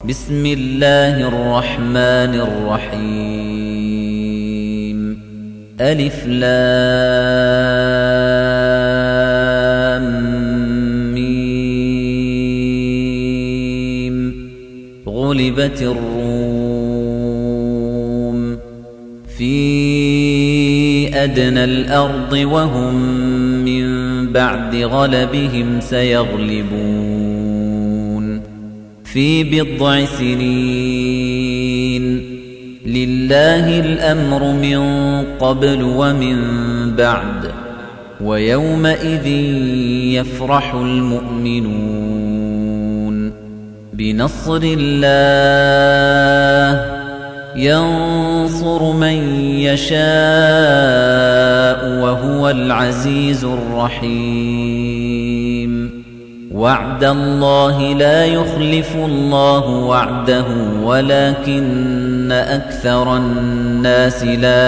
بسم الله الرحمن الرحيم ألف لام ميم غلبت الروم في أدنى الأرض وهم من بعد غلبهم سيغلبون في بضع سنين لله الأمر من قبل ومن بعد ويومئذ يفرح المؤمنون بنصر الله ينصر من يشاء وهو العزيز الرحيم وعد الله لا يخلف الله وعده ولكن أكثر الناس لا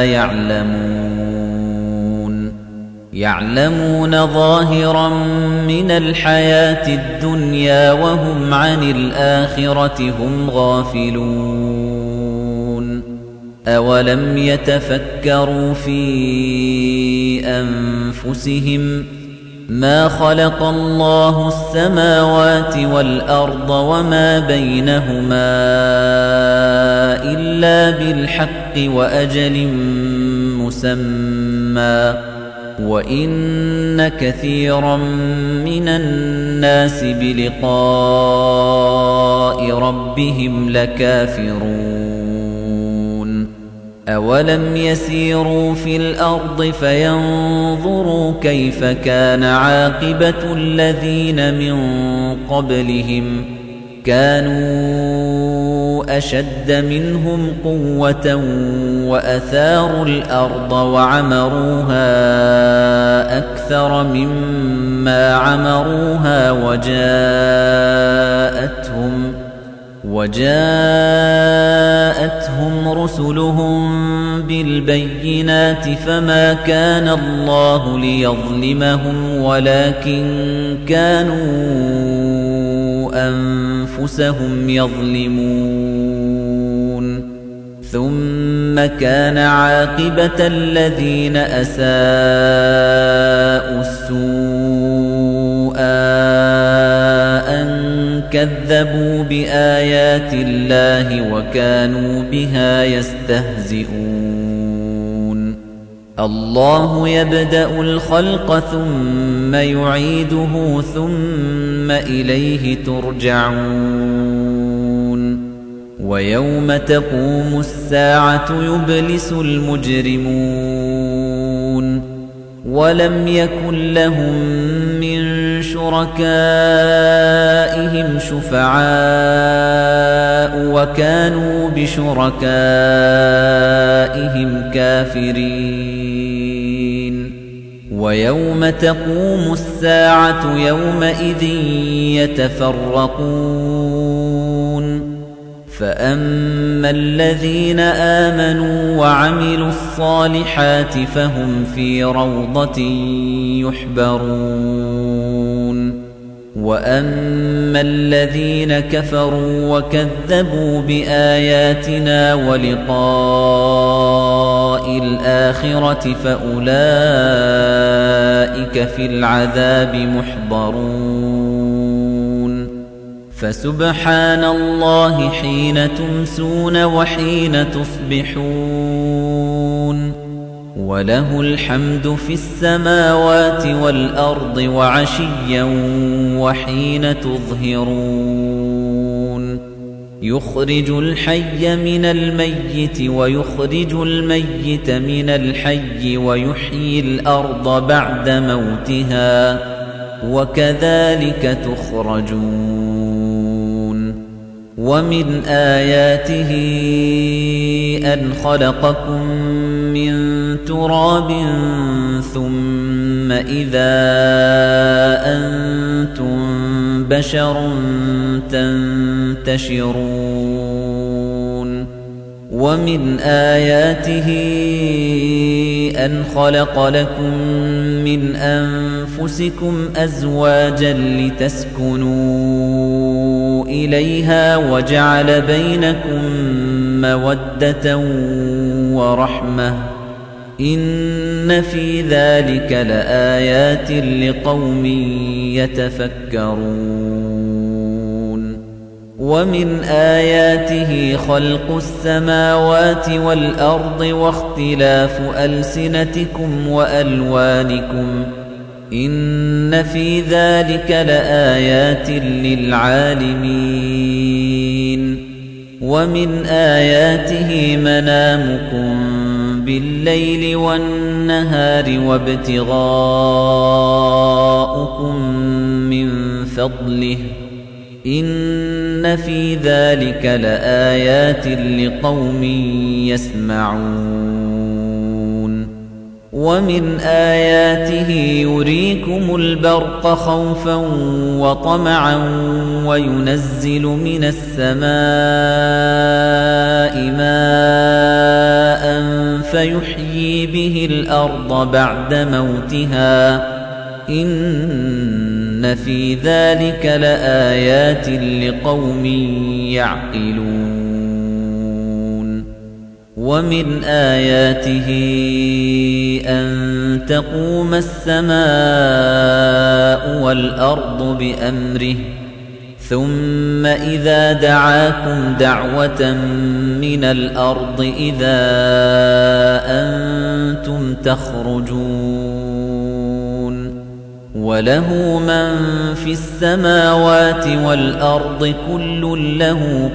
يعلمون ظاهرا من الحياة الدنيا وهم عن الآخرة هم غافلون أولم يتفكروا في أنفسهم ما خلق الله السماوات والأرض وما بينهما إلا بالحق وأجل مسمى وإن كثيرا من الناس بلقاء ربهم لكافرون أولم يسيروا في الأرض فينظروا كيف كان عاقبة الذين من قبلهم كانوا أشد منهم قوة وأثاروا الأرض وعمروها أكثر مما عمروها وجاءتهم رسلهم بالبينات فما كان الله ليظلمهم ولكن كانوا أنفسهم يظلمون ثم كان عاقبة الذين أساءوا السوء أن كذبوا بآيات الله وكانوا بها يستهزئون الله يبدأ الخلق ثم يعيده ثم إليه ترجعون ويوم تقوم الساعة يبلس المجرمون ولم يكن لهم من شركائهم شفعاء وكانوا بشركائهم كافرين ويوم تقوم الساعة يومئذ يتفرقون فأما الذين آمنوا وعملوا الصالحات فهم في روضة يحبرون وأما الذين كفروا وكذبوا بآياتنا ولقاء الآخرة فأولئك في العذاب محضرون فسبحان الله حين تمسون وحين تصبحون وله الحمد في السماوات والأرض وعشيا وحين تظهرون يخرج الحي من الميت ويخرج الميت من الحي ويحيي الأرض بعد موتها وكذلك تخرجون ومن آياته أن خلقكم من تراب ثم إذا أنتم بشر تنتشرون ومن آياته أن خلق لكم من أنفسكم أزواجا لتسكنوا إليها وجعل بينكم مودة ورحمة إن في ذلك لآيات لقوم يتفكرون ومن آياته خلق السماوات والأرض واختلاف ألسنتكم وألوانكم إن في ذلك لآيات للعالمين ومن آياته منامكم بالليل والنهار وابتغاؤكم من فضله إن في ذلك لآيات لقوم يسمعون ومن آياته يريكم البرق خوفا وطمعا وينزل من السماء ماء فيحيي به الأرض بعد موتها إن في ذلك لآيات لقوم يعقلون ومن آياته أن تقوم السماء والأرض بأمره ثم إذا دعاكم دعوة من الأرض إذا أنتم تخرجون وله من في السماوات والأرض كل له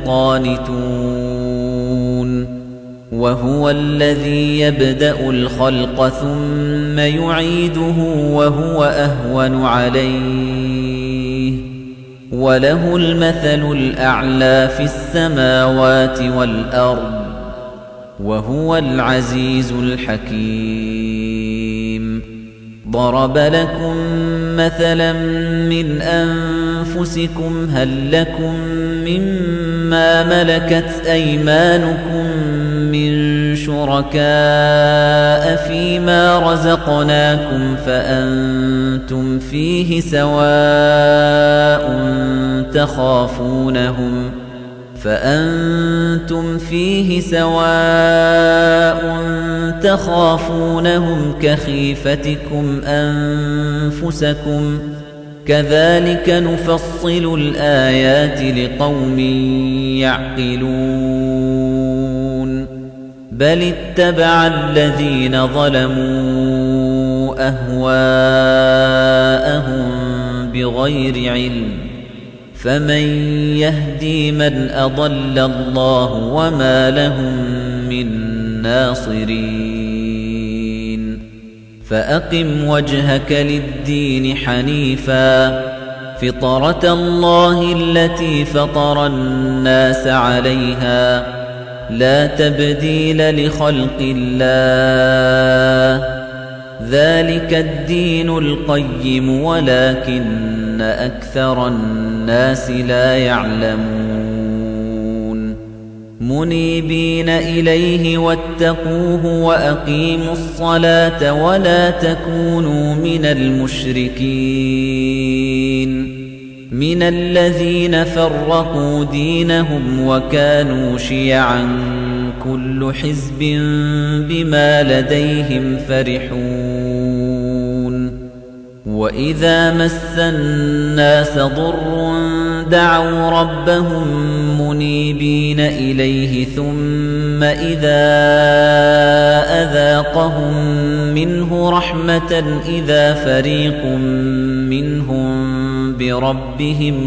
قانتون وهو الذي يبدأ الخلق ثم يعيده وهو أهون عليه وله المثل الأعلى في السماوات والأرض وهو العزيز الحكيم ضرب لكم مثلا من أنفسكم هل لكم مما ملكت أيمانكم من شركاء فيما رزقناكم فأنتم فيه سواء تخافونهم كخيفتكم أنفسكم كذلك نفصل الآيات لقوم يعقلون بل اتبع الذين ظلموا أهواءهم بغير علم فمن يهدي من أضل الله وما لهم من ناصرين فأقم وجهك للدين حنيفا فطرة الله التي فطر الناس عليها لا تبديل لخلق الله ذلك الدين القيم ولكن أكثر الناس لا يعلمون منيبين إليه واتقوه وأقيموا الصلاة ولا تكونوا من المشركين من الذين فرقوا دينهم وكانوا شيعا كل حزب بما لديهم فرحون وإذا مس الناس ضر دعوا ربهم منيبين إليه ثم إذا أذاقهم منه رحمة إذا فريق منهم بربهم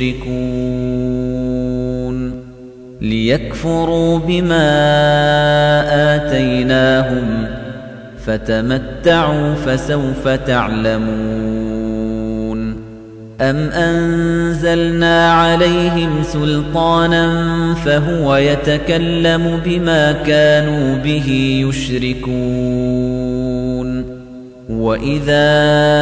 يشركون ليكفروا بما آتيناهم فتمتعوا فسوف تعلمون أم أنزلنا عليهم سلطانا فهو يتكلم بما كانوا به يشركون وإذا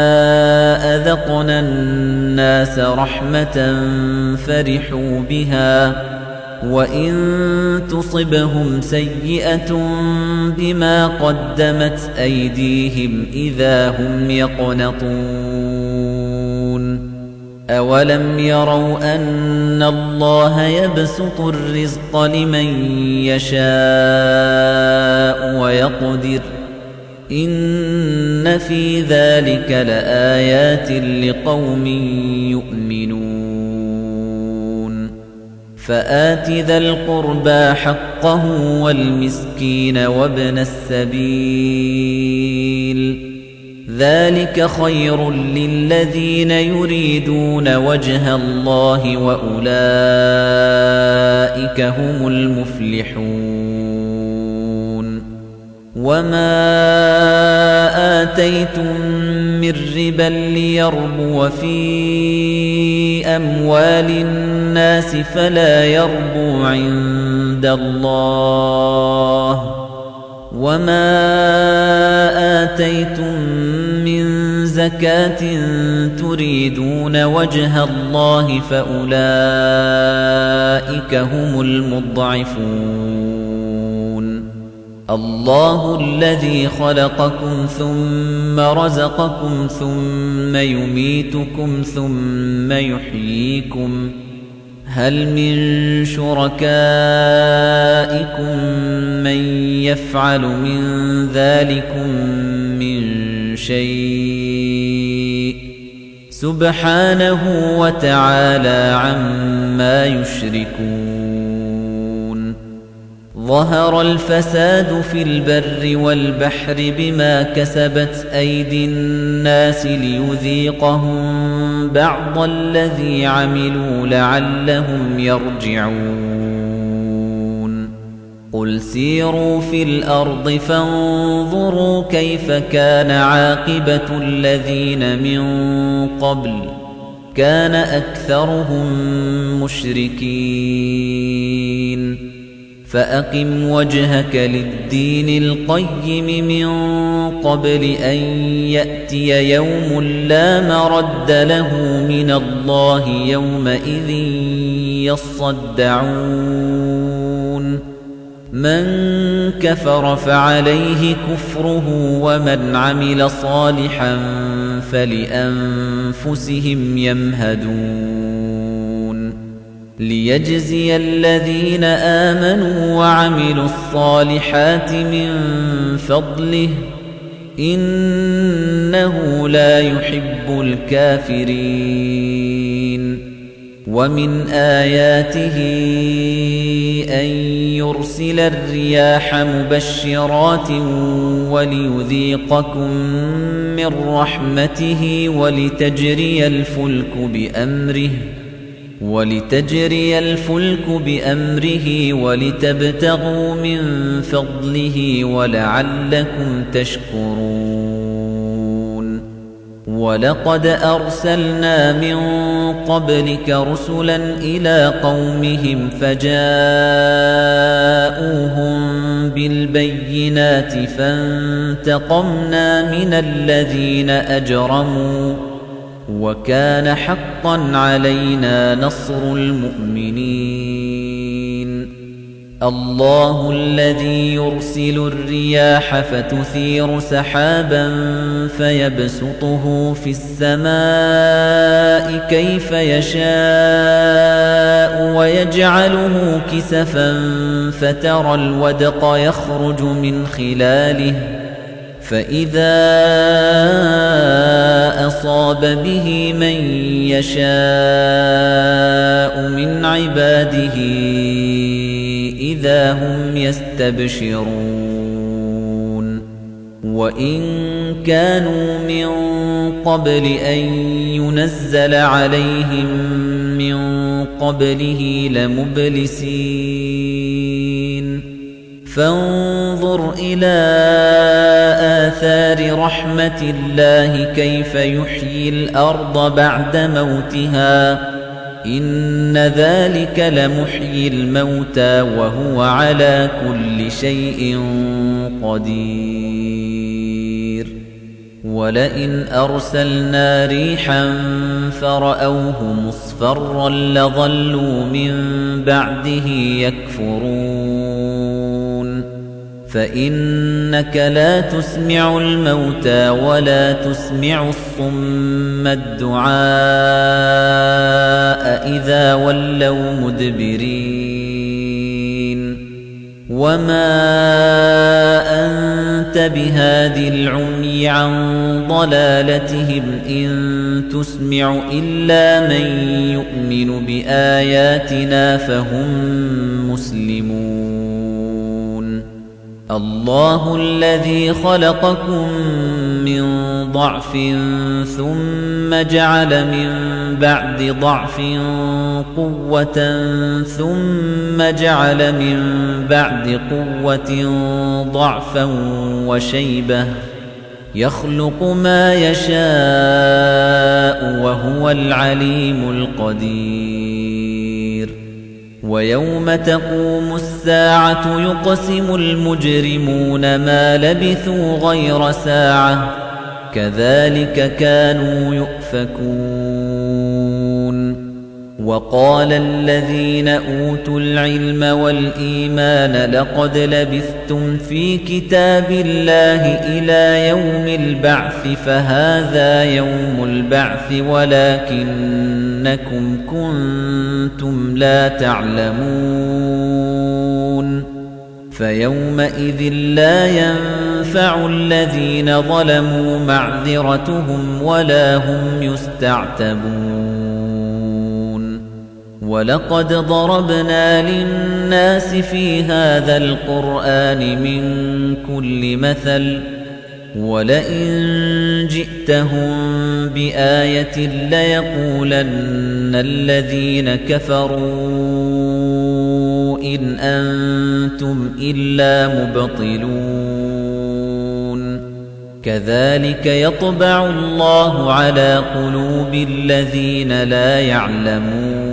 أذقنا الناس رحمة فرحوا بها وإن تصبهم سيئة بما قدمت أيديهم إذا هم يقنطون أَوَلَمْ يَرَوْا أَنَّ اللَّهَ يَبْسُطُ الرِّزْقَ لِمَن يَشَاءُ وَيَقْدِرُ إِنَّ فِي ذَلِكَ لَآيَاتٍ لِقَوْمٍ يُؤْمِنُونَ فَآتِ ذَا الْقُرْبَى حَقَّهُ وَالْمِسْكِينَ وَابْنَ السَّبِيلِ ذَلِكَ خَيْرٌ لِّلَّذِينَ يُرِيدُونَ وَجْهَ اللَّهِ وَأُولَٰئِكَ هُمُ الْمُفْلِحُونَ وَمَا آتَيْتُم مِّن رِّبًا لِّيَرْبُوَ فِي أَمْوَالِ النَّاسِ فَلَا يَرْبُو عِندَ اللَّهِ وَمَا آتَيْتُم مِّن زَكَاةٍ تُرِيدُونَ وَجْهَ اللَّهِ فَأُولَٰئِكَ هُمُ الْمُضْعِفُونَ اللَّهُ الَّذِي خَلَقَكُمْ ثُمَّ رَزَقَكُمْ ثُمَّ يُمِيتُكُمْ ثُمَّ يُحْيِيكُمْ هَلْ مِن شُرَكَائِكُم مَّن يَفْعَلُ مِن ذَلِكُم مِّن شَيْءٍ سُبْحَانَهُ وَتَعَالَى عَمَّا يُشْرِكُونَ ظَهَرَ الْفَسَادُ فِي الْبَرِّ وَالْبَحْرِ بِمَا كَسَبَتْ أَيْدِي النَّاسِ لِيُذِيقَهُم بَعْضَ الَّذِي عَمِلُوا لَعَلَّهُمْ يَرْجِعُونَ قُلْ سِيرُوا فِي الْأَرْضِ فَانظُرُوا كَيْفَ كَانَ عَاقِبَةُ الَّذِينَ مِن قَبْلُ كَانَ أَكْثَرُهُم مُشْرِكِينَ فَأَقِمْ وَجْهَكَ لِلدِّينِ الْقَيِّمِ مِن قَبْلِ أَن يَأْتِيَ يَوْمٌ لَّا مَرَدَّ لَهُ مِنَ اللَّهِ يَوْمَئِذٍ يَصَّدَّعُونَ مَن كَفَرَ فَعَلَيْهِ كُفْرُهُ وَمَنْ عَمِلَ صَالِحًا فَلِأَنفُسِهِمْ يَمْهَدُونَ لِيَجْزِيَ الَّذِينَ آمَنُوا وَعَمِلُوا الصَّالِحَاتِ مِن فَضْلِهِ إِنَّهُ لَا يُحِبُّ الْكَافِرِينَ وَمِنْ آيَاتِهِ أَن يُرْسِلَ الرِّيَاحَ مُبَشِّرَاتٍ وَلِيُذِيقَكُم مِّن رَّحْمَتِهِ وَلِتَجْرِيَ الْفُلْكُ بِأَمْرِهِ وَلِتَبْتَغُوا مِن فَضْلِهِ وَلَعَلَّكُمْ تَشْكُرُونَ وَلَقَدْ أَرْسَلْنَا مِن قَبْلِكَ رُسُلًا إِلَىٰ قَوْمِهِمْ فَجَاءُوهُم بِالْبَيِّنَاتِ فَانتَقَمْنَا مِنَ الَّذِينَ أَجْرَمُوا وَكَانَ حَقًّا عَلَيْنَا نَصْرُ الْمُؤْمِنِينَ اللَّهُ الَّذِي يُرْسِلُ الرِّيَاحَ فَتُثِيرُ سَحَابًا فَيَبْسُطُهُ فِي السَّمَاءِ كَيْفَ يَشَاءُ وَيَجْعَلُهُ كِسَفًا فَتَرَى الْوَدْقَ يَخْرُجُ مِنْ خِلَالِهِ فَإِذَا أَصَابَ بِهِ مَن يَشَاءُ مِنْ عِبَادِهِ إِذَا هُمْ يَسْتَبْشِرُونَ وَإِن كَانُوا مِن قَبْلِ أَن يُنَزَّلَ عَلَيْهِم مِّن قَبْلِهِ لَمُبْلِسِينَ فانظر إلى آثار رحمة الله كيف يحيي الأرض بعد موتها إن ذلك لمحيي الموتى وهو على كل شيء قدير ولئن أرسلنا ريحا فرأوه مصفرا لظلوا من بعده يكفرون فإنك لا تسمع الموتى ولا تسمع الصم الدعاء إذا ولوا مدبرين وما أنت بهاد العمي عن ضلالتهم إن تسمع إلا من يؤمن بآياتنا فهم مسلمون الله الذي خلقكم من ضعف ثم جعل من بعد ضعف قوة ثم جعل من بعد قوة ضعفا وشيبة يخلق ما يشاء وهو العليم القدير ويوم تقوم الساعة يقسم المجرمون ما لبثوا غير ساعة كذلك كانوا يؤفكون وقال الذين أوتوا العلم والإيمان لقد لبثتم في كتاب الله إلى يوم البعث فهذا يوم البعث ولكنكم كنتم لا تعلمون فيومئذ لا ينفع الذين ظلموا معذرتهم ولا هم يستعتبون ولقد ضربنا للناس في هذا القرآن من كل مثل ولئن جئتهم بآية ليقولن الذين كفروا إن أنتم إلا مبطلون كذلك يطبع الله على قلوب الذين لا يعلمون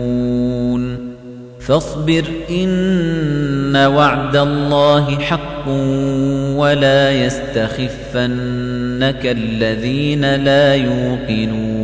فاصبر إن وعد الله حق ولا يستخفنك الذين لا يوقنون